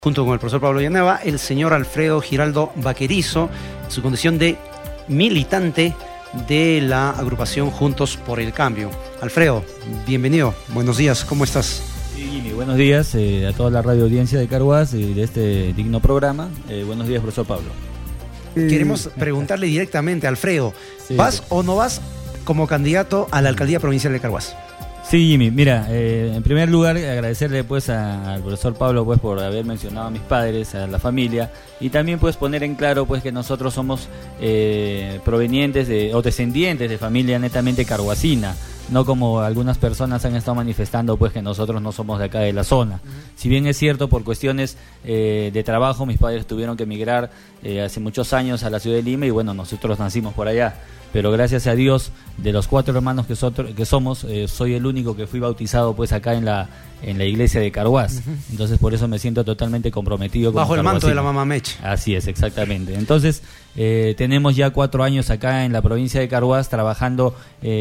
junto con el profesor Pablo Villanueva, el señor Alfredo Giraldo Vaquerizo, su condición de militante de la agrupación Juntos por el Cambio. Alfredo, bienvenido, buenos días, ¿cómo estás? Sí, buenos días a toda la radio audiencia de Carhuaz y de este digno programa. Buenos días, profesor Pablo. Queremos preguntarle directamente, Alfredo, Sí, ¿vas sí. o no vas como candidato a la alcaldía provincial de Carhuaz? Sí, Jimmy, mira, en primer lugar agradecerle pues al profesor Pablo pues por haber mencionado a mis padres, a la familia, y también pues poner en claro pues que nosotros somos provenientes o descendientes de familia netamente carhuacina, no como algunas personas han estado manifestando pues que nosotros no somos de acá de la zona. Si bien es cierto, por cuestiones de trabajo mis padres tuvieron que emigrar hace muchos años a la ciudad de Lima, y bueno, nosotros nacimos por allá. Pero gracias a Dios, de los 4 hermanos que somos, soy el único que fui bautizado pues acá en la iglesia de Carhuaz. Entonces por eso me siento totalmente comprometido con Bajo el manto de la mamá Meche. Así es, exactamente. Entonces tenemos ya 4 años acá en la provincia de Carhuaz trabajando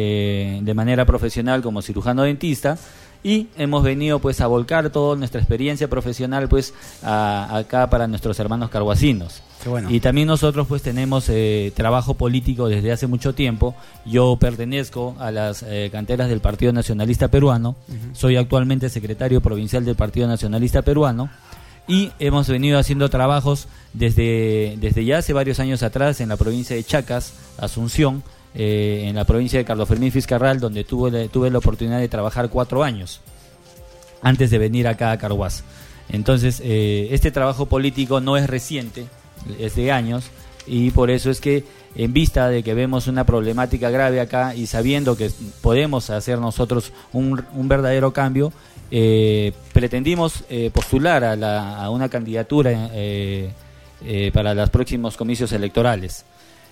de manera profesional como cirujano dentista, y hemos venido pues a volcar toda nuestra experiencia profesional pues acá para nuestros hermanos carhuacinos. Qué bueno. Y también nosotros pues tenemos trabajo político desde hace mucho tiempo. Yo pertenezco a las canteras del Partido Nacionalista Peruano. Soy actualmente secretario provincial del Partido Nacionalista Peruano, y hemos venido haciendo trabajos desde ya hace varios años atrás en la provincia de Chacas, Asunción, en la provincia de Carlos Fermín Fiscarral, donde tuve la oportunidad de trabajar 4 años antes de venir acá a Carhuaz. Entonces este trabajo político no es reciente, es de años, y por eso es que en vista de que vemos una problemática grave acá y sabiendo que podemos hacer nosotros un verdadero cambio, pretendimos postular a una candidatura para los próximos comicios electorales.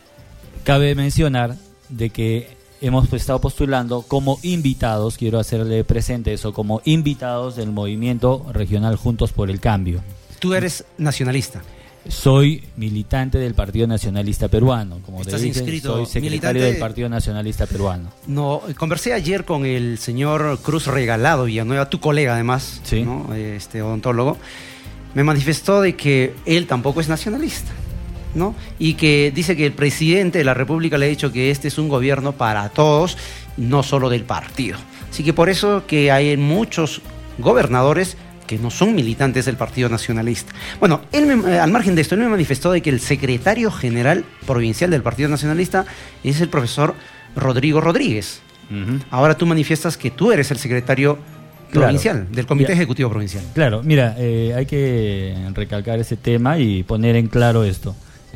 Cabe mencionar de que hemos estado postulando como invitados, quiero hacerle presente eso, como invitados del movimiento regional Juntos por el Cambio. Tú eres nacionalista. Soy militante del Partido Nacionalista Peruano, como te ¿Estás dije, inscrito, soy secretario militante? del Partido Nacionalista Peruano. No, conversé ayer con el señor Cruz Regalado Villanueva, tu colega además, Sí. ¿no? Odontólogo. Me manifestó de que él tampoco es nacionalista, ¿no? Y que dice que el presidente de la República le ha dicho que este es un gobierno para todos, no solo del partido. Así que por eso que hay muchos gobernadores que no son militantes del Partido Nacionalista. Bueno, al margen de esto, él me manifestó de que el secretario general provincial del Partido Nacionalista es el profesor Rodrigo Rodríguez. Ahora tú manifiestas que tú eres el secretario provincial, del Comité Ejecutivo Provincial. Claro, mira, hay que recalcar ese tema y poner en claro esto.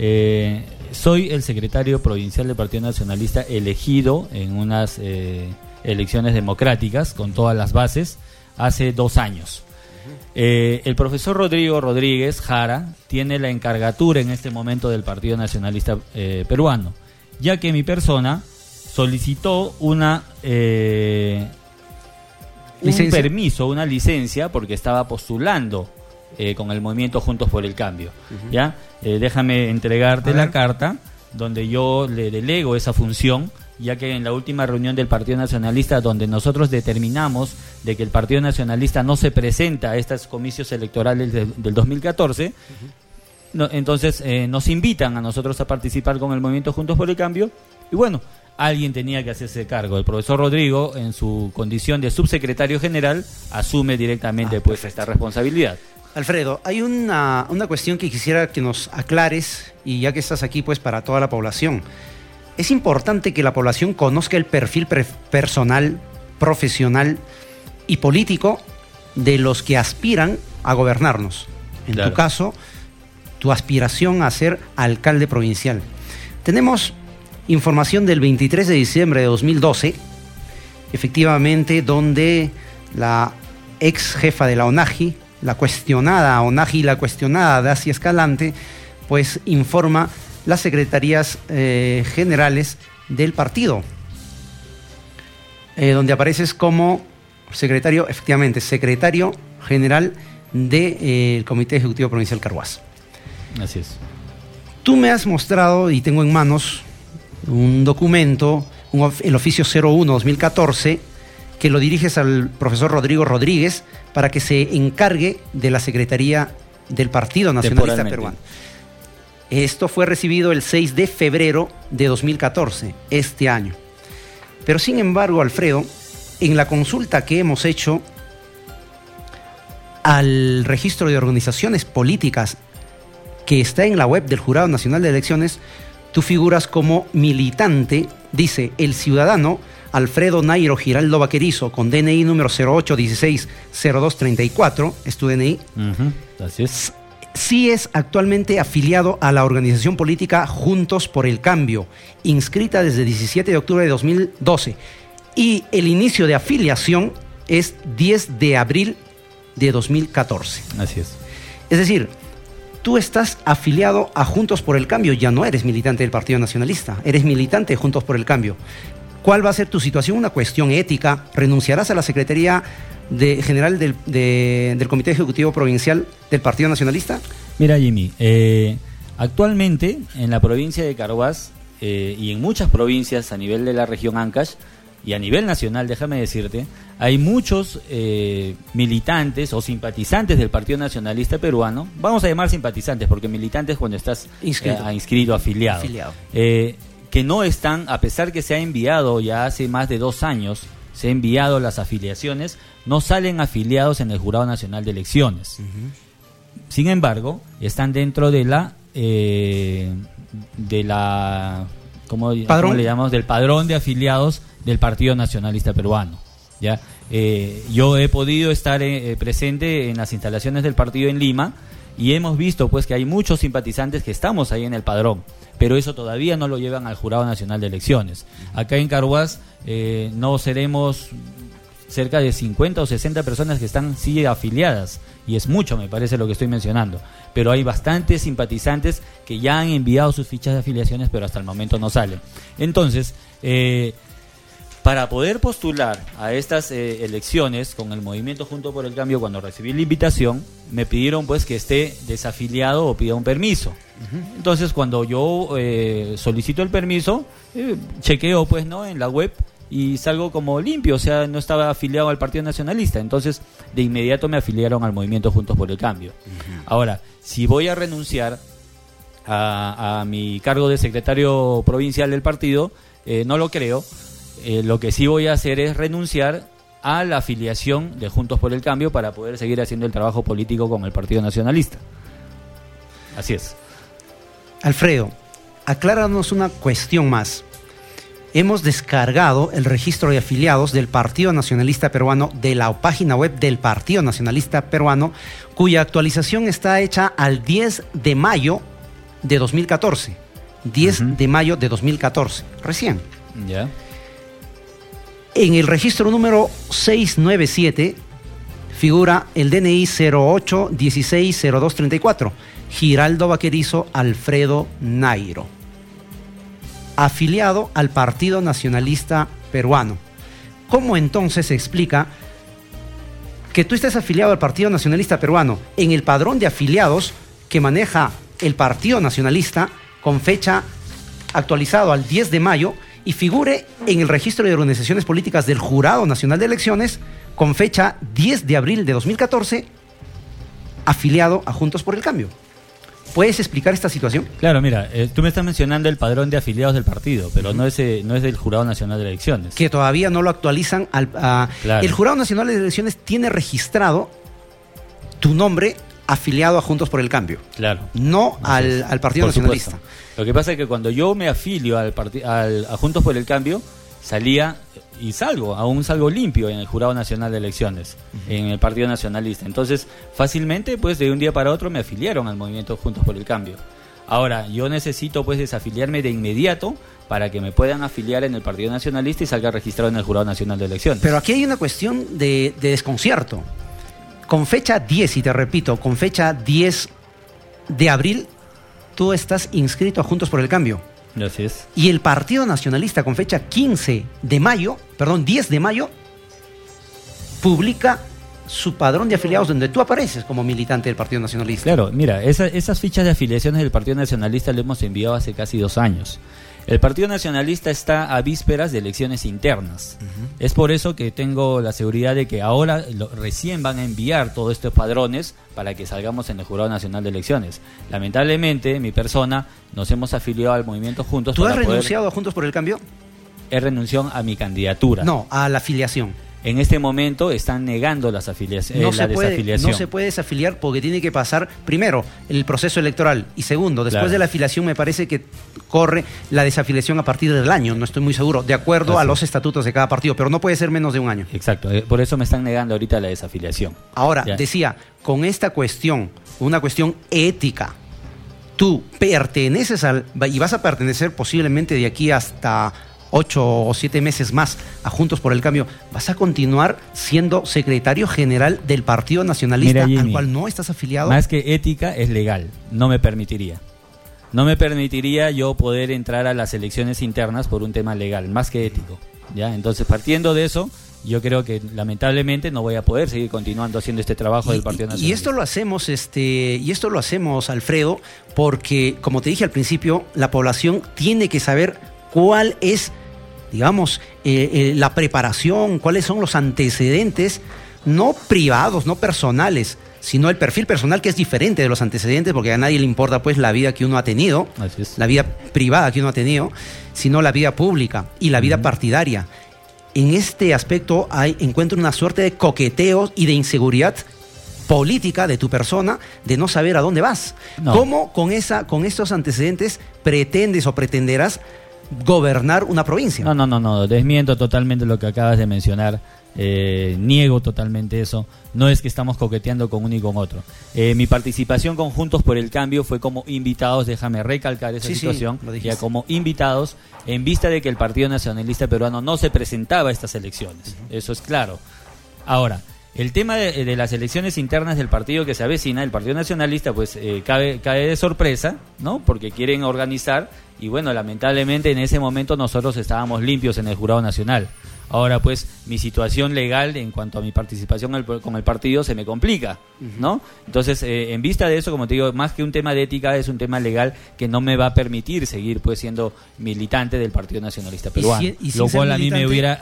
Soy el secretario provincial del Partido Nacionalista elegido en unas elecciones democráticas con todas las bases hace 2 años. El profesor Rodrigo Rodríguez Jara tiene la encargatura en este momento del Partido Nacionalista Peruano, ya que mi persona solicitó un permiso, una licencia, porque estaba postulando con el movimiento Juntos por el Cambio. ¿Ya? Déjame entregarte la carta donde yo le delego esa función, ya que en la última reunión del Partido Nacionalista, donde nosotros determinamos de que el Partido Nacionalista no se presenta a estos comicios electorales del 2014, entonces nos invitan a nosotros a participar con el movimiento Juntos por el Cambio, y bueno, alguien tenía que hacerse cargo. El profesor Rodrigo, en su condición de subsecretario general, asume directamente pues esta responsabilidad. Alfredo, hay una cuestión que quisiera que nos aclares, y ya que estás aquí pues para toda la población. Es importante que la población conozca el perfil personal, profesional y político de los que aspiran a gobernarnos. En tu caso, tu aspiración a ser alcalde provincial. Tenemos información del 23 de diciembre de 2012, efectivamente, donde la ex jefa de la ONAGI, la cuestionada ONAGI y la cuestionada Dacia Escalante, pues informa las secretarías generales del partido, donde apareces como secretario, efectivamente, secretario general del Comité Ejecutivo Provincial Carhuaz. Así es. Tú me has mostrado, y tengo en manos, un documento, el oficio 01-2014, que lo diriges al profesor Rodrigo Rodríguez para que se encargue de la Secretaría del Partido Nacionalista Peruano. Esto fue recibido el 6 de febrero de 2014, este año. Pero sin embargo, Alfredo, en la consulta que hemos hecho al registro de organizaciones políticas que está en la web del Jurado Nacional de Elecciones, tú figuras como militante, dice, el ciudadano Alfredo Nairo Giraldo Vaquerizo, con DNI número 08160234, es tu DNI. Así es. Sí es actualmente afiliado a la organización política Juntos por el Cambio, inscrita desde 17 de octubre de 2012. Y el inicio de afiliación es 10 de abril de 2014. Así es. Es decir, tú estás afiliado a Juntos por el Cambio, ya no eres militante del Partido Nacionalista, eres militante de Juntos por el Cambio. ¿Cuál va a ser tu situación? Una cuestión ética. ¿Renunciarás a la Secretaría General del Comité Ejecutivo Provincial del Partido Nacionalista? Mira, Jimmy, actualmente en la provincia de Carhuaz y en muchas provincias a nivel de la región Ancash y a nivel nacional, déjame decirte, hay muchos militantes o simpatizantes del Partido Nacionalista Peruano. Vamos a llamar simpatizantes porque militantes cuando estás inscrito, afiliado. Que no están, a pesar que se ha enviado ya hace más de 2 años, se ha enviado las afiliaciones, no salen afiliados en el Jurado Nacional de Elecciones. Sin embargo, están dentro de la ¿cómo le llamamos? Del padrón de afiliados del Partido Nacionalista Peruano. ¿Ya? Yo he podido estar presente en las instalaciones del partido en Lima y hemos visto pues que hay muchos simpatizantes que estamos ahí en el padrón, pero eso todavía no lo llevan al Jurado Nacional de Elecciones. Acá en Carhuaz no seremos cerca de 50 o 60 personas que están sí afiliadas, y es mucho, me parece, lo que estoy mencionando, pero hay bastantes simpatizantes que ya han enviado sus fichas de afiliaciones, pero hasta el momento no salen. Entonces, para poder postular a estas elecciones con el movimiento Juntos por el Cambio, cuando recibí la invitación, me pidieron pues que esté desafiliado o pida un permiso. Entonces, cuando yo solicito el permiso, chequeo pues no en la web y salgo como limpio, o sea, no estaba afiliado al Partido Nacionalista. Entonces, de inmediato me afiliaron al movimiento Juntos por el Cambio. Ahora, si voy a renunciar a mi cargo de secretario provincial del partido, no lo creo. Lo que sí voy a hacer es renunciar a la afiliación de Juntos por el Cambio para poder seguir haciendo el trabajo político con el Partido Nacionalista. Así es. Alfredo, acláranos una cuestión más. Hemos descargado el registro de afiliados del Partido Nacionalista Peruano de la página web del Partido Nacionalista Peruano, cuya actualización está hecha al 10 de mayo de 2014. 10 de mayo de 2014, recién. Ya. En el registro número 697 figura el DNI 08160234, Giraldo Vaquerizo Alfredo Nairo, afiliado al Partido Nacionalista Peruano. ¿Cómo entonces se explica que tú estés afiliado al Partido Nacionalista Peruano en el padrón de afiliados que maneja el Partido Nacionalista con fecha actualizado al 10 de mayo y figure en el registro de organizaciones políticas del Jurado Nacional de Elecciones con fecha 10 de abril de 2014, afiliado a Juntos por el Cambio? ¿Puedes explicar esta situación? Claro, mira, tú me estás mencionando el padrón de afiliados del partido, pero no es del Jurado Nacional de Elecciones. Que todavía no lo actualizan. Claro. El Jurado Nacional de Elecciones tiene registrado tu nombre afiliado a Juntos por el Cambio. Claro. No al Partido Nacionalista. Supuesto. Lo que pasa es que cuando yo me afilio a Juntos por el Cambio, salía y aún salgo limpio en el Jurado Nacional de Elecciones, en el Partido Nacionalista. Entonces, fácilmente, pues de un día para otro me afiliaron al movimiento Juntos por el Cambio. Ahora, yo necesito pues desafiliarme de inmediato para que me puedan afiliar en el Partido Nacionalista y salga registrado en el Jurado Nacional de Elecciones. Pero aquí hay una cuestión de desconcierto. Con fecha 10, y te repito, con fecha 10 de abril, tú estás inscrito a Juntos por el Cambio. Así es. Y el Partido Nacionalista con fecha 10 de mayo, publica su padrón de afiliados donde tú apareces como militante del Partido Nacionalista. Claro, mira, esas fichas de afiliaciones del Partido Nacionalista le hemos enviado hace casi 2 años. El Partido Nacionalista está a vísperas de elecciones internas. Es por eso que tengo la seguridad de que ahora recién van a enviar todos estos padrones para que salgamos en el Jurado Nacional de Elecciones. Lamentablemente, mi persona, nos hemos afiliado al movimiento Juntos. ¿Tú has renunciado a Juntos por el Cambio? He renunciado a mi candidatura. No, a la afiliación. En este momento están negando las desafiliación. No se puede desafiliar porque tiene que pasar, primero, el proceso electoral y segundo, después de la afiliación me parece que corre la desafiliación a partir del año, no estoy muy seguro, de acuerdo a los estatutos de cada partido, pero no puede ser menos de un año. Exacto, por eso me están negando ahorita la desafiliación. Ahora, decía, con esta cuestión, una cuestión ética, tú perteneces y vas a pertenecer posiblemente de aquí hasta 8 o 7 meses más a Juntos por el Cambio, ¿vas a continuar siendo secretario general del Partido Nacionalista, Jimmy, al cual no estás afiliado? Más que ética, es legal. No me permitiría. No me permitiría yo poder entrar a las elecciones internas por un tema legal, más que ético. ¿Ya? Entonces, partiendo de eso, yo creo que lamentablemente no voy a poder seguir continuando haciendo este trabajo del Partido Nacionalista. Y esto lo hacemos, Alfredo, porque, como te dije al principio, la población tiene que saber cuál es, digamos, la preparación, cuáles son los antecedentes, no privados, no personales, sino el perfil personal, que es diferente de los antecedentes, porque a nadie le importa pues la vida que uno ha tenido, la vida privada que uno ha tenido, sino la vida pública y la vida partidaria. En este aspecto encuentro una suerte de coqueteo y de inseguridad política de tu persona, de no saber a dónde vas. No. ¿Cómo con estos antecedentes pretendes o pretenderás gobernar una provincia? No, desmiento totalmente lo que acabas de mencionar, niego totalmente eso. No es que estamos coqueteando con uno y con otro. Mi participación con Juntos por el Cambio fue como invitados, déjame recalcar esa situación, ya como invitados en vista de que el Partido Nacionalista Peruano no se presentaba a estas elecciones, eso es claro. Ahora, el tema de las elecciones internas del partido que se avecina, el Partido Nacionalista, pues cae de sorpresa, ¿no? Porque quieren organizar y bueno, lamentablemente en ese momento nosotros estábamos limpios en el Jurado Nacional. Ahora pues mi situación legal en cuanto a mi participación con el partido se me complica, ¿no? Entonces, en vista de eso, como te digo, más que un tema de ética, es un tema legal que no me va a permitir seguir pues siendo militante del Partido Nacionalista Peruano, lo cual a mí me hubiera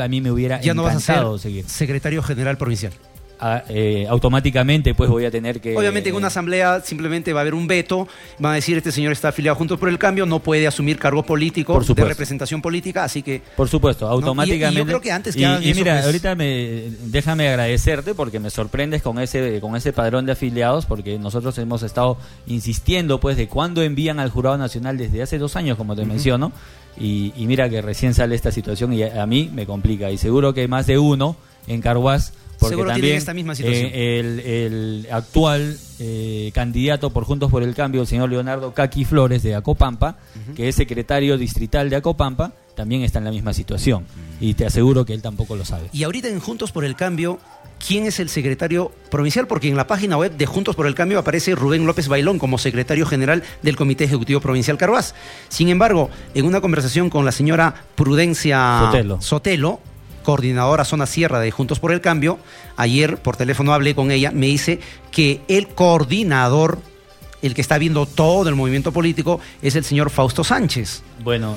ya no encantado vas a ser seguir secretario general provincial. Automáticamente pues voy a tener que... Obviamente en una asamblea simplemente va a haber un veto, van a decir este señor está afiliado a Juntos por el Cambio, no puede asumir cargo político de representación política, así que... Por supuesto, automáticamente... Y yo creo que antes que hagan eso, mira, pues... ahorita déjame agradecerte porque me sorprendes con ese padrón de afiliados, porque nosotros hemos estado insistiendo pues de cuándo envían al Jurado Nacional desde hace 2 años, como te menciono, y mira que recién sale esta situación y a mí me complica, y seguro que más de uno en Carhuaz, porque seguro también esta misma situación. El actual candidato por Juntos por el Cambio, el señor Leonardo Caqui Flores de Acopampa, que es secretario distrital de Acopampa, también está en la misma situación. Y te aseguro que él tampoco lo sabe. Y ahorita en Juntos por el Cambio, ¿quién es el secretario provincial? Porque en la página web de Juntos por el Cambio aparece Rubén López Bailón como secretario general del Comité Ejecutivo Provincial Carhuaz. Sin embargo, en una conversación con la señora Prudencia Sotelo, coordinadora zona sierra de Juntos por el Cambio, ayer por teléfono hablé con ella, me dice que el coordinador, el que está viendo todo el movimiento político, es el señor Fausto Sánchez. Bueno,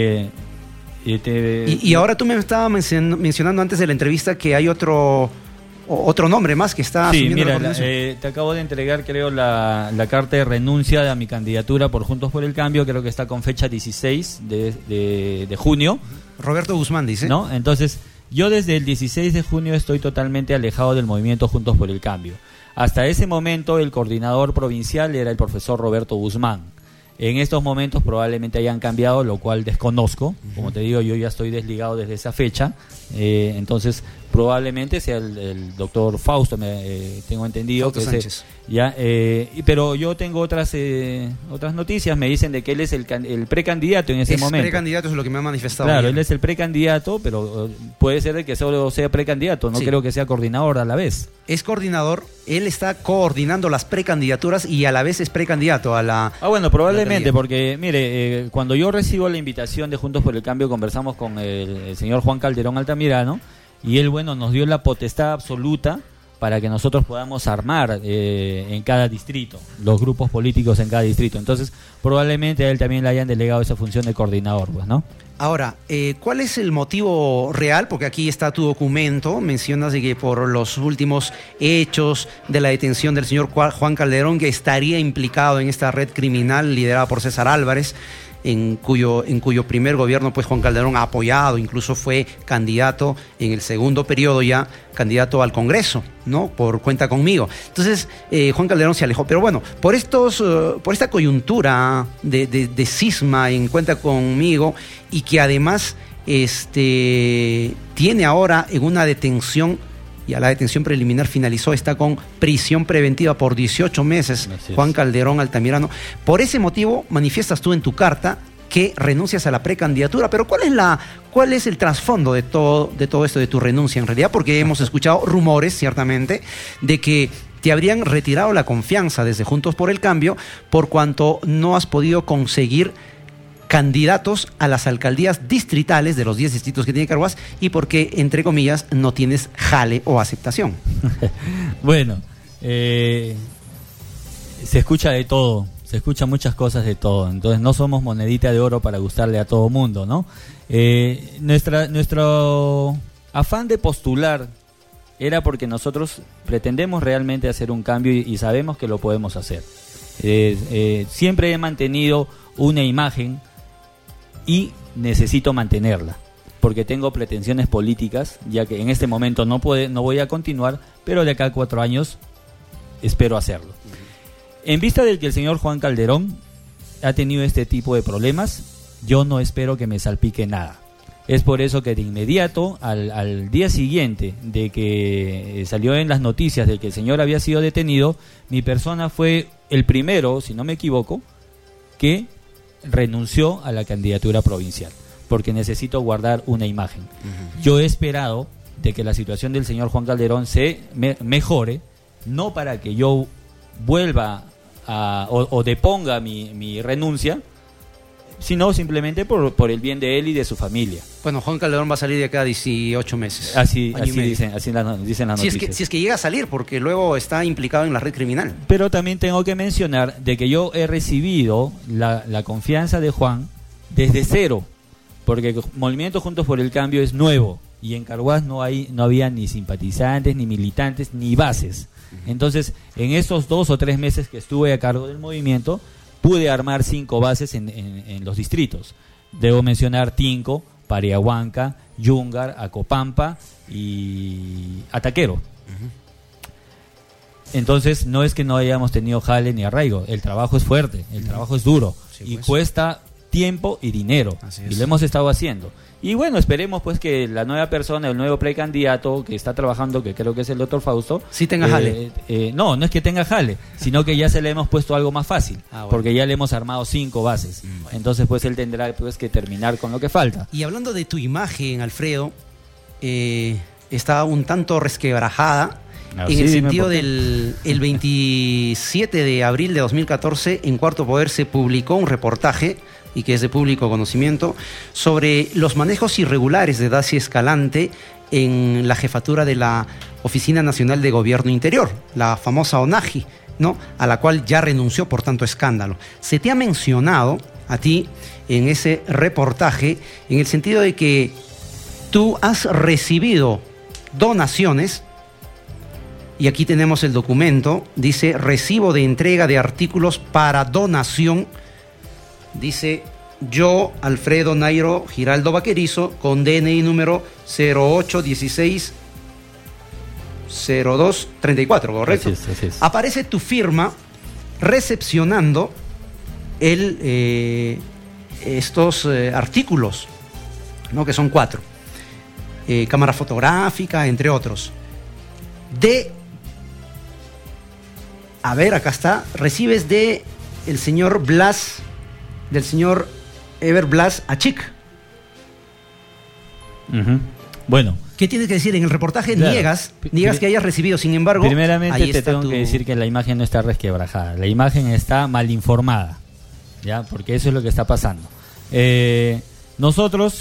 y ahora tú me estabas mencionando antes de la entrevista que hay otro nombre más que está asumiendo la coordinación. Te acabo de entregar, creo, la carta de renuncia a mi candidatura por Juntos por el Cambio, creo que está con fecha 16 de junio. Roberto Guzmán dice. ¿No? Entonces, yo desde el 16 de junio estoy totalmente alejado del movimiento Juntos por el Cambio. Hasta ese momento el coordinador provincial era el profesor Roberto Guzmán. En estos momentos probablemente hayan cambiado, lo cual desconozco. Como te digo, yo ya estoy desligado desde esa fecha. Entonces, probablemente sea el doctor Fausto, tengo entendido. Fausto Sánchez. Pero yo tengo otras noticias, me dicen de que él es el precandidato en ese momento. El precandidato es lo que me ha manifestado. Claro, él es el precandidato, pero puede ser de que solo sea precandidato, no creo que sea coordinador a la vez. Es coordinador, él está coordinando las precandidaturas y a la vez es precandidato a la... bueno, probablemente, porque mire, cuando yo recibo la invitación de Juntos por el Cambio, conversamos con el señor Juan Calderón Altamirano, y él, bueno, nos dio la potestad absoluta para que nosotros podamos armar en cada distrito, los grupos políticos en cada distrito. Entonces, probablemente a él también le hayan delegado esa función de coordinador, pues, ¿no? Ahora, ¿cuál es el motivo real? Porque aquí está tu documento, mencionas de que por los últimos hechos de la detención del señor Juan Calderón, que estaría implicado en esta red criminal liderada por César Álvarez, en cuyo primer gobierno pues Juan Calderón ha apoyado, incluso fue candidato en el segundo periodo ya, candidato al Congreso, ¿no? Por Cuenta Conmigo. Entonces, Juan Calderón se alejó. Pero bueno, por esta coyuntura de cisma en Cuenta Conmigo, y que además tiene ahora en una detención, ya la detención preliminar finalizó, está con prisión preventiva por 18 meses, Juan Calderón Altamirano. Por ese motivo manifiestas tú en tu carta que renuncias a la precandidatura, pero ¿cuál es el trasfondo de todo esto de tu renuncia en realidad? Porque hemos escuchado rumores, ciertamente, de que te habrían retirado la confianza desde Juntos por el Cambio por cuanto no has podido conseguir candidatos a las alcaldías distritales de los 10 distritos que tiene Carhuaz, y porque, entre comillas, no tienes jale o aceptación. Bueno, se escucha de todo, se escuchan muchas cosas de todo, entonces no somos monedita de oro para gustarle a todo mundo, ¿no? Nuestro afán de postular era porque nosotros pretendemos realmente hacer un cambio y sabemos que lo podemos hacer. Siempre he mantenido una imagen y necesito mantenerla, porque tengo pretensiones políticas, ya que en este momento no voy a continuar, pero de acá a 4 años espero hacerlo. En vista de que el señor Juan Calderón ha tenido este tipo de problemas, yo no espero que me salpique nada. Es por eso que de inmediato, al día siguiente de que salió en las noticias de que el señor había sido detenido, mi persona fue el primero, si no me equivoco, que renunció a la candidatura provincial, porque necesito guardar una imagen. Yo he esperado de que la situación del señor Juan Calderón se mejore, no para que yo vuelva o deponga mi renuncia, sino simplemente por el bien de él y de su familia. Bueno, Juan Calderón va a salir de acá 18 meses. Así dicen las noticias. Si es que llega a salir, porque luego está implicado en la red criminal. Pero también tengo que mencionar de que yo he recibido la confianza de Juan desde cero, porque el Movimiento Juntos por el Cambio es nuevo, y en Carhuaz no había ni simpatizantes, ni militantes, ni bases. Entonces, en estos 2 o 3 meses que estuve a cargo del movimiento, pude armar 5 bases en los distritos. Debo mencionar Tinco, Pariahuanca, Yungar, Acopampa y Ataquero. Entonces, no es que no hayamos tenido jale ni arraigo. El trabajo es fuerte, el trabajo es duro, sí, y pues cuesta tiempo y dinero. Y lo hemos estado haciendo. Y bueno, esperemos pues que la nueva persona, el nuevo precandidato que está trabajando, que creo que es el doctor Fausto, sí tenga jale. No es que tenga jale, sino que ya se le hemos puesto algo más fácil, bueno, porque ya le hemos armado 5 bases. Bueno. Entonces pues él tendrá pues que terminar con lo que falta. Y hablando de tu imagen, Alfredo, está un tanto resquebrajada, en el sentido del el 27 de abril de 2014, en Cuarto Poder se publicó un reportaje, y que es de público conocimiento, sobre los manejos irregulares de Dacia Escalante en la jefatura de la Oficina Nacional de Gobierno Interior, la famosa ONAGI, ¿no? A la cual ya renunció por tanto escándalo. Se te ha mencionado a ti en ese reportaje en el sentido de que tú has recibido donaciones, y aquí tenemos el documento, dice: recibo de entrega de artículos para donación. Dice: yo, Alfredo Nairo Giraldo Vaquerizo, con DNI número 0816-0234, ¿correcto? Así es. Aparece tu firma recepcionando estos artículos, ¿no? Que son 4. Cámara fotográfica, entre otros. A ver, acá está. Recibes del señor Eber Blas Achic. Bueno, ¿qué tienes que decir? En el reportaje claro, niegas que hayas recibido, sin embargo, primeramente te tengo que decir que la imagen no está resquebrajada, la imagen está mal informada, ¿ya? Porque eso es lo que está pasando. Nosotros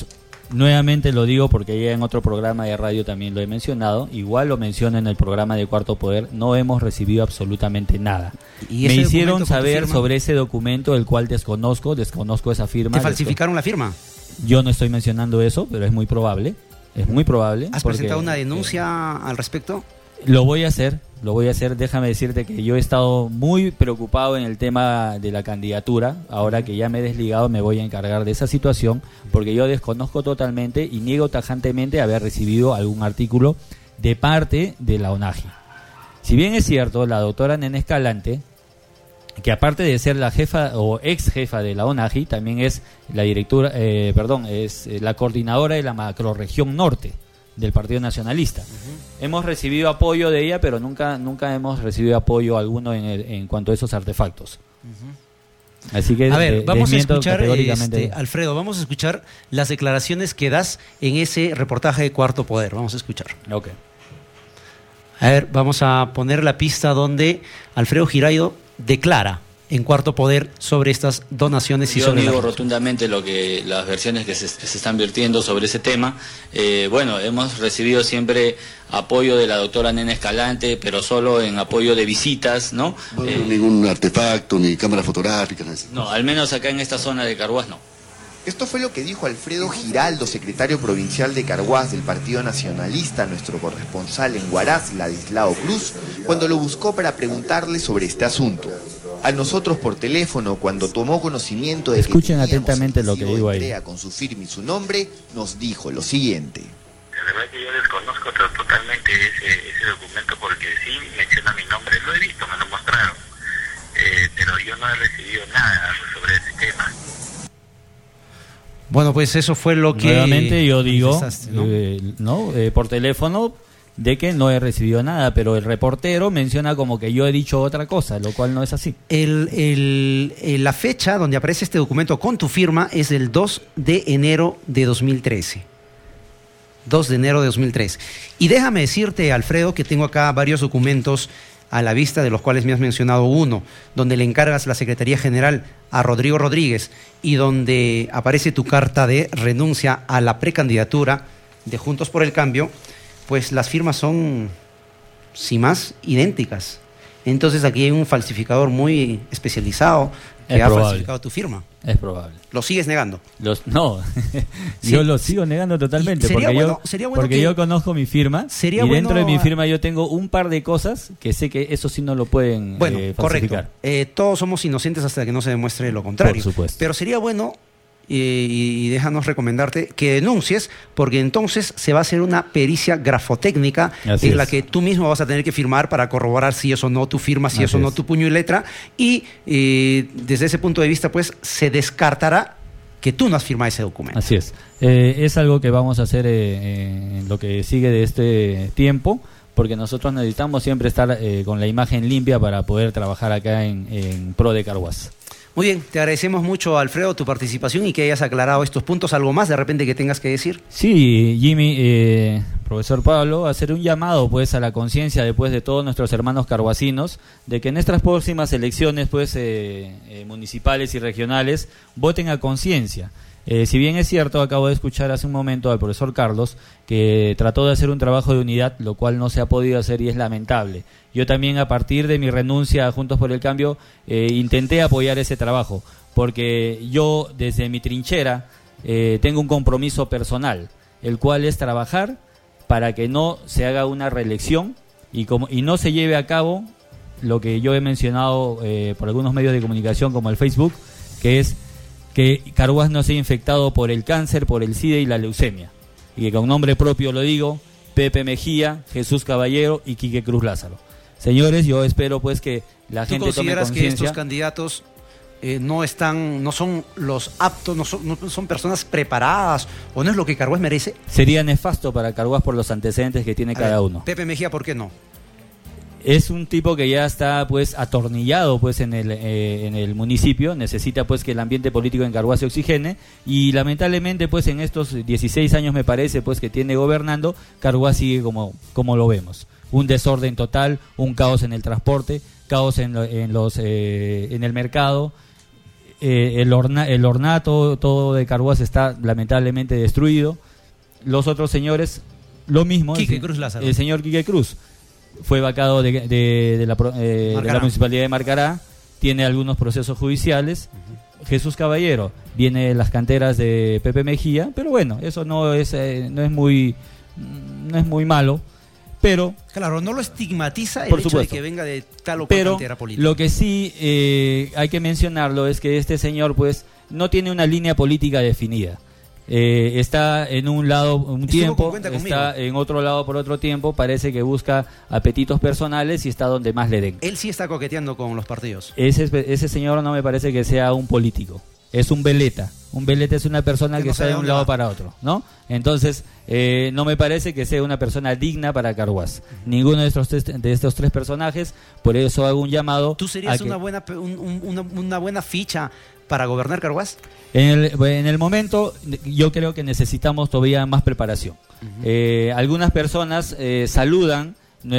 Nuevamente lo digo porque ya en otro programa de radio también lo he mencionado, igual lo menciono en el programa de Cuarto Poder, no hemos recibido absolutamente nada. Me hicieron saber sobre ese documento, el cual desconozco esa firma. ¿Te falsificaron la firma? Yo no estoy mencionando eso, pero es muy probable. ¿Has presentado una denuncia al respecto? Lo voy a hacer, déjame decirte que yo he estado muy preocupado en el tema de la candidatura, ahora que ya me he desligado me voy a encargar de esa situación, porque yo desconozco totalmente y niego tajantemente haber recibido algún artículo de parte de la ONAGI. Si bien es cierto, la doctora Nena Escalante, que aparte de ser la jefa o ex jefa de la ONAGI, también es la directora, es la coordinadora de la macrorregión norte del Partido Nacionalista. Hemos recibido apoyo de ella, pero nunca hemos recibido apoyo alguno en cuanto a esos artefactos. Así que a ver, vamos a escuchar, categóricamente... Alfredo, vamos a escuchar las declaraciones que das en ese reportaje de Cuarto Poder. Vamos a escuchar. Ok. A ver, vamos a poner la pista donde Alfredo Giraldo declara en Cuarto Poder sobre estas donaciones. Yo niego rotundamente las versiones que se están vertiendo sobre ese tema. Bueno, hemos recibido siempre apoyo de la doctora Nena Escalante, pero solo en apoyo de visitas, ¿no? No ningún artefacto, ni cámaras fotográficas. No, al menos acá en esta zona de Carhuaz no. Esto fue lo que dijo Alfredo Giraldo, secretario provincial de Carhuaz del Partido Nacionalista, nuestro corresponsal en Huaraz, Ladislao Cruz, cuando lo buscó para preguntarle sobre este asunto. A nosotros por teléfono, cuando tomó conocimiento de Escuchen atentamente lo que digo ahí. Con su firma y su nombre, nos dijo lo siguiente. La verdad que yo desconozco totalmente ese documento porque sí menciona mi nombre, lo he visto, me lo mostraron, pero yo no he recibido nada sobre ese tema. Bueno, pues eso fue lo que... Nuevamente yo digo, por teléfono, de que no he recibido nada, pero el reportero menciona como que yo he dicho otra cosa, lo cual no es así. La fecha donde aparece este documento con tu firma es el 2 de enero de 2013. 2 de enero de 2003. Y déjame decirte, Alfredo, que tengo acá varios documentos a la vista, de los cuales me has mencionado uno, donde le encargas la Secretaría General a Rodrigo Rodríguez y donde aparece tu carta de renuncia a la precandidatura de Juntos por el Cambio, pues las firmas son, sin más, idénticas. Entonces aquí hay un falsificador muy especializado que ha falsificado tu firma. Es probable. ¿Lo sigues negando? No, sí. Yo lo sigo negando totalmente, porque yo conozco mi firma y dentro de mi firma yo tengo un par de cosas que sé que eso sí no lo pueden falsificar. Correcto. Todos somos inocentes hasta que no se demuestre lo contrario. Por supuesto. Pero sería bueno, y déjanos recomendarte, que denuncies, porque entonces se va a hacer una pericia grafotécnica en la que tú mismo vas a tener que firmar para corroborar si es o no tu firma, si es o no tu puño y letra, y desde ese punto de vista pues se descartará que tú no has firmado ese documento. Así es. Es algo que vamos a hacer en lo que sigue de este tiempo, porque nosotros necesitamos siempre estar con la imagen limpia para poder trabajar acá en pro de Carhuaz. Muy bien, te agradecemos mucho, Alfredo, tu participación y que hayas aclarado estos puntos. ¿Algo más de repente que tengas que decir? Sí, Jimmy, profesor Pablo, hacer un llamado pues a la conciencia después de todos nuestros hermanos carhuacinos de que en estas próximas elecciones pues municipales y regionales voten a conciencia. Si bien es cierto, acabo de escuchar hace un momento al profesor Carlos que trató de hacer un trabajo de unidad, lo cual no se ha podido hacer y es lamentable. Yo también, a partir de mi renuncia a Juntos por el Cambio, intenté apoyar ese trabajo, porque yo desde mi trinchera tengo un compromiso personal, el cual es trabajar para que no se haga una reelección y no se lleve a cabo lo que yo he mencionado por algunos medios de comunicación como el Facebook, que es que Carhuaz no sea infectado por el cáncer, por el SIDA y la leucemia. Y que con nombre propio lo digo, Pepe Mejía, Jesús Caballero y Quique Cruz Lázaro. Señores, yo espero pues que la gente tome conciencia. ¿Tú consideras que estos candidatos no son los aptos, no son personas preparadas, o no es lo que Carhuaz merece? Sería nefasto para Carhuaz por los antecedentes que tiene cada uno. Pepe Mejía, ¿por qué no? Es un tipo que ya está pues atornillado pues en el municipio, necesita pues que el ambiente político en Carhuaz se oxigene y lamentablemente pues en estos 16 años me parece pues que tiene gobernando, Carhuaz sigue como lo vemos. Un desorden total, un caos en el transporte, caos en el mercado, el ornato todo de Carhuaz está lamentablemente destruido. Los otros señores, lo mismo. Quique Cruz Lázaro. El señor Quique Cruz fue vacado de la municipalidad de Marcará, tiene algunos procesos judiciales. Jesús Caballero viene de las canteras de Pepe Mejía, pero bueno, eso no es muy malo, pero claro, no lo estigmatiza el por hecho supuesto, de que venga de tal o cual cantera política. Lo que sí hay que mencionarlo es que este señor pues no tiene una línea política definida. Está en un lado un tiempo, está en otro lado por otro tiempo, parece que busca apetitos personales y está donde más le den. Él sí está coqueteando con los partidos. Ese señor no me parece que sea un político, es un veleta. Un veleta es una persona que está de un lado para otro, ¿no? Entonces, no me parece que sea una persona digna para Carhuaz. Ninguno de estos tres personajes, por eso hago un llamado. ¿Tú serías una buena ficha para gobernar Carhuaz? En el momento, yo creo que necesitamos todavía más preparación. Algunas personas saludan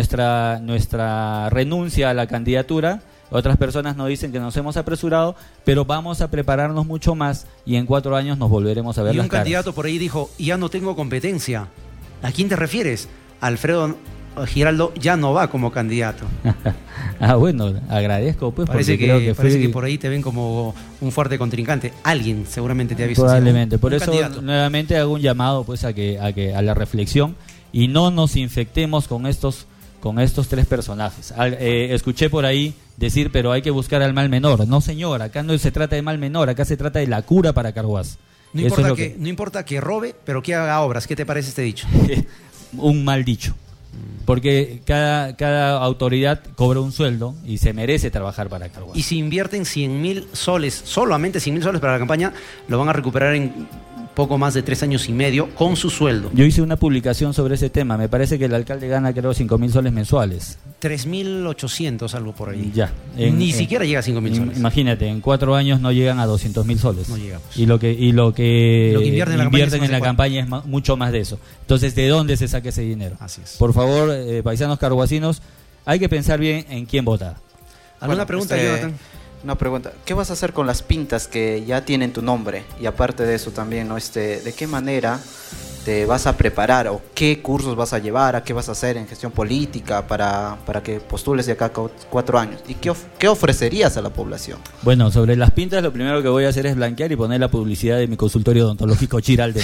nuestra renuncia a la candidatura. Otras personas nos dicen que nos hemos apresurado, pero vamos a prepararnos mucho más y en 4 años nos volveremos a ver las caras. Y un candidato por ahí dijo, ya no tengo competencia. ¿A quién te refieres? Alfredo Giraldo ya no va como candidato. Bueno, agradezco pues. Parece que por ahí te ven como un fuerte contrincante. Alguien seguramente te ha visto. Probablemente, por eso nuevamente hago un llamado pues a la reflexión y no nos infectemos con estos 3 personajes. Escuché por ahí decir, pero hay que buscar al mal menor. No, señor, acá no se trata de mal menor, acá se trata de la cura para Carhuaz. No importa que robe, pero que haga obras. ¿Qué te parece este dicho? Un mal dicho. Porque cada autoridad cobra un sueldo y se merece trabajar para Carhuaz. Y si invierten 100.000 soles, solamente 100.000 soles para la campaña, lo van a recuperar en poco más de 3 años y medio con su sueldo. Yo hice una publicación sobre ese tema. Me parece que el alcalde gana, creo, 5.000 soles mensuales. 3.800, algo por ahí. Ya. Ni siquiera llega a 5.000 soles. Imagínate, en 4 años no llegan a 200.000 soles. No llegamos. Y lo que invierten en la campaña es mucho más de eso. Entonces, ¿de dónde se saca ese dinero? Así es. Por favor, paisanos carhuacinos, hay que pensar bien en quién votar. ¿Alguna pregunta, Jonathan? Una pregunta, ¿qué vas a hacer con las pintas que ya tienen tu nombre? Y aparte de eso también, ¿no? ¿De qué manera te vas a preparar o qué cursos vas a llevar, a qué vas a hacer en gestión política para que postules de acá a 4 años? ¿Y qué ofrecerías a la población? Bueno, sobre las pintas lo primero que voy a hacer es blanquear y poner la publicidad de mi consultorio odontológico Chiralden.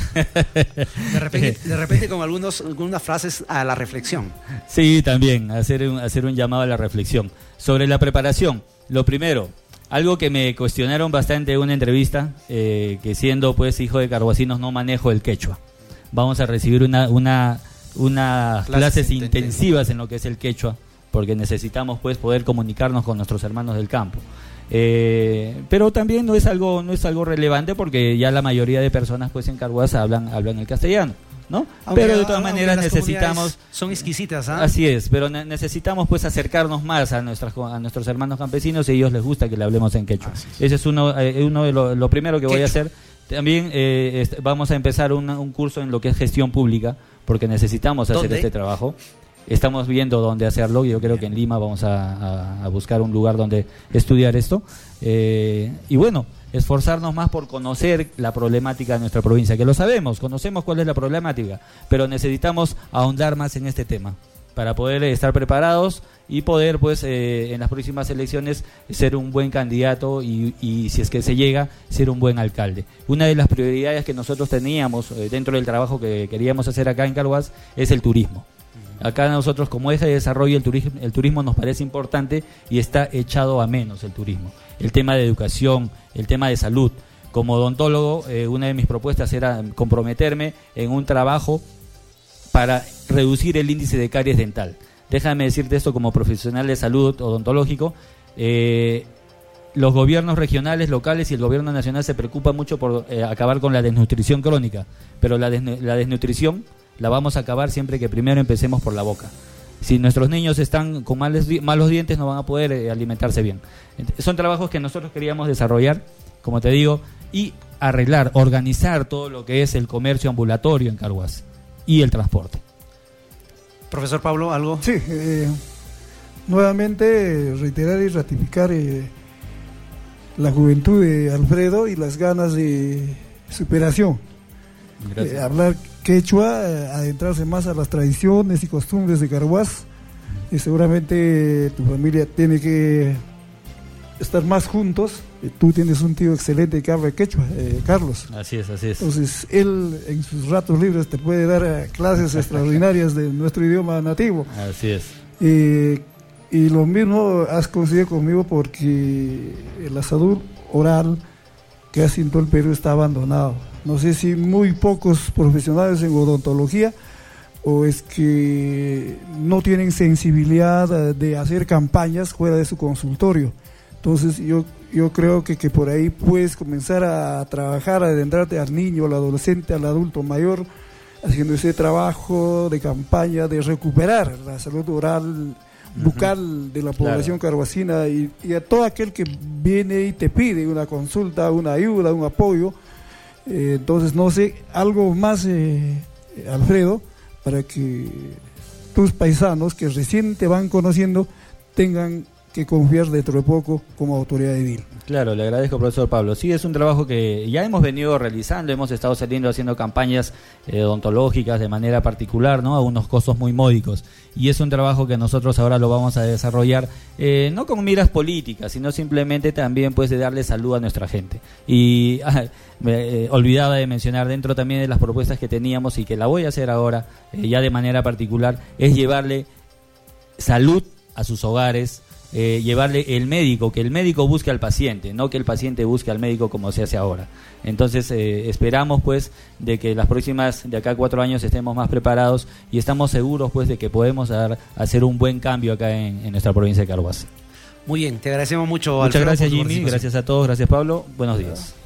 De repente con algunas frases a la reflexión. Sí, también, hacer un llamado a la reflexión. Sobre la preparación, lo primero, algo que me cuestionaron bastante en una entrevista, que siendo pues hijo de carhuacinos no manejo el quechua. Vamos a recibir unas clases intensivas en lo que es el quechua, porque necesitamos pues poder comunicarnos con nuestros hermanos del campo. Pero también no es algo relevante porque ya la mayoría de personas pues en Carhuaz hablan el castellano, ¿no? Pero de todas maneras necesitamos, son exquisitas, ¿eh? Así es, pero necesitamos pues acercarnos más a nuestros hermanos campesinos y a ellos les gusta que le hablemos en quechua. Ese es uno de lo primero que voy a hacer. También vamos a empezar un curso en lo que es gestión pública, porque necesitamos hacer este trabajo. Estamos viendo dónde hacerlo. Yo creo que en Lima vamos a buscar un lugar donde estudiar esto. Y bueno, esforzarnos más por conocer la problemática de nuestra provincia, que lo sabemos, conocemos cuál es la problemática, pero necesitamos ahondar más en este tema para poder estar preparados y poder pues en las próximas elecciones ser un buen candidato y si es que se llega, ser un buen alcalde. Una de las prioridades que nosotros teníamos dentro del trabajo que queríamos hacer acá en Carhuaz es el turismo. Acá nosotros como eje de desarrollo el turismo nos parece importante y está echado a menos el turismo. El tema de educación, el tema de salud. Como odontólogo, una de mis propuestas era comprometerme en un trabajo para reducir el índice de caries dental. Déjame decirte esto como profesional de salud odontológico. Los gobiernos regionales, locales y el gobierno nacional se preocupan mucho por acabar con la desnutrición crónica, pero la desnutrición la vamos a acabar siempre que primero empecemos por la boca. Si nuestros niños están con malos dientes, no van a poder alimentarse bien. Son trabajos que nosotros queríamos desarrollar, como te digo, y organizar todo lo que es el comercio ambulatorio en Carhuaz y el transporte. Profesor Pablo, ¿algo? Sí, nuevamente reiterar y ratificar la juventud de Alfredo y las ganas de superación. Hablar quechua, adentrarse más a las tradiciones y costumbres de Carhuaz, y seguramente tu familia tiene que estar más juntos. Tú tienes un tío excelente que habla quechua, Carlos. Así es, así es. Entonces él en sus ratos libres te puede dar clases extraordinarias de nuestro idioma nativo. Así es. Y lo mismo has conseguido conmigo, porque la salud oral casi en todo el Perú está abandonado. No sé si muy pocos profesionales en odontología, o es que no tienen sensibilidad de hacer campañas fuera de su consultorio. Entonces yo creo que por ahí puedes comenzar a trabajar, a adentrarte al niño, al adolescente, al adulto mayor, haciendo ese trabajo de campaña de recuperar la salud oral, bucal de la población carhuacina, y a todo aquel que viene y te pide una consulta, una ayuda, un apoyo. Entonces, no sé, algo más, Alfredo, para que tus paisanos que recién te van conociendo tengan que confiar dentro de poco como autoridad edil. Claro, le agradezco, profesor Pablo. Sí, es un trabajo que ya hemos venido realizando, hemos estado saliendo haciendo campañas odontológicas de manera particular, ¿no? A unos costos muy módicos. Y es un trabajo que nosotros ahora lo vamos a desarrollar, no con miras políticas, sino simplemente también pues de darle salud a nuestra gente. Y me olvidaba de mencionar, dentro también de las propuestas que teníamos y que la voy a hacer ahora, ya de manera particular, es llevarle salud a sus hogares, llevarle el médico, que el médico busque al paciente, no que el paciente busque al médico como se hace ahora. Entonces esperamos pues de que las próximas, de acá a 4 años, estemos más preparados, y estamos seguros pues de que podemos hacer un buen cambio acá en nuestra provincia de Carhuaz. Muy bien, te agradecemos mucho, Muchas Alfredo, gracias, por tu Jimmy, participación. gracias a todos, gracias Pablo, buenos días.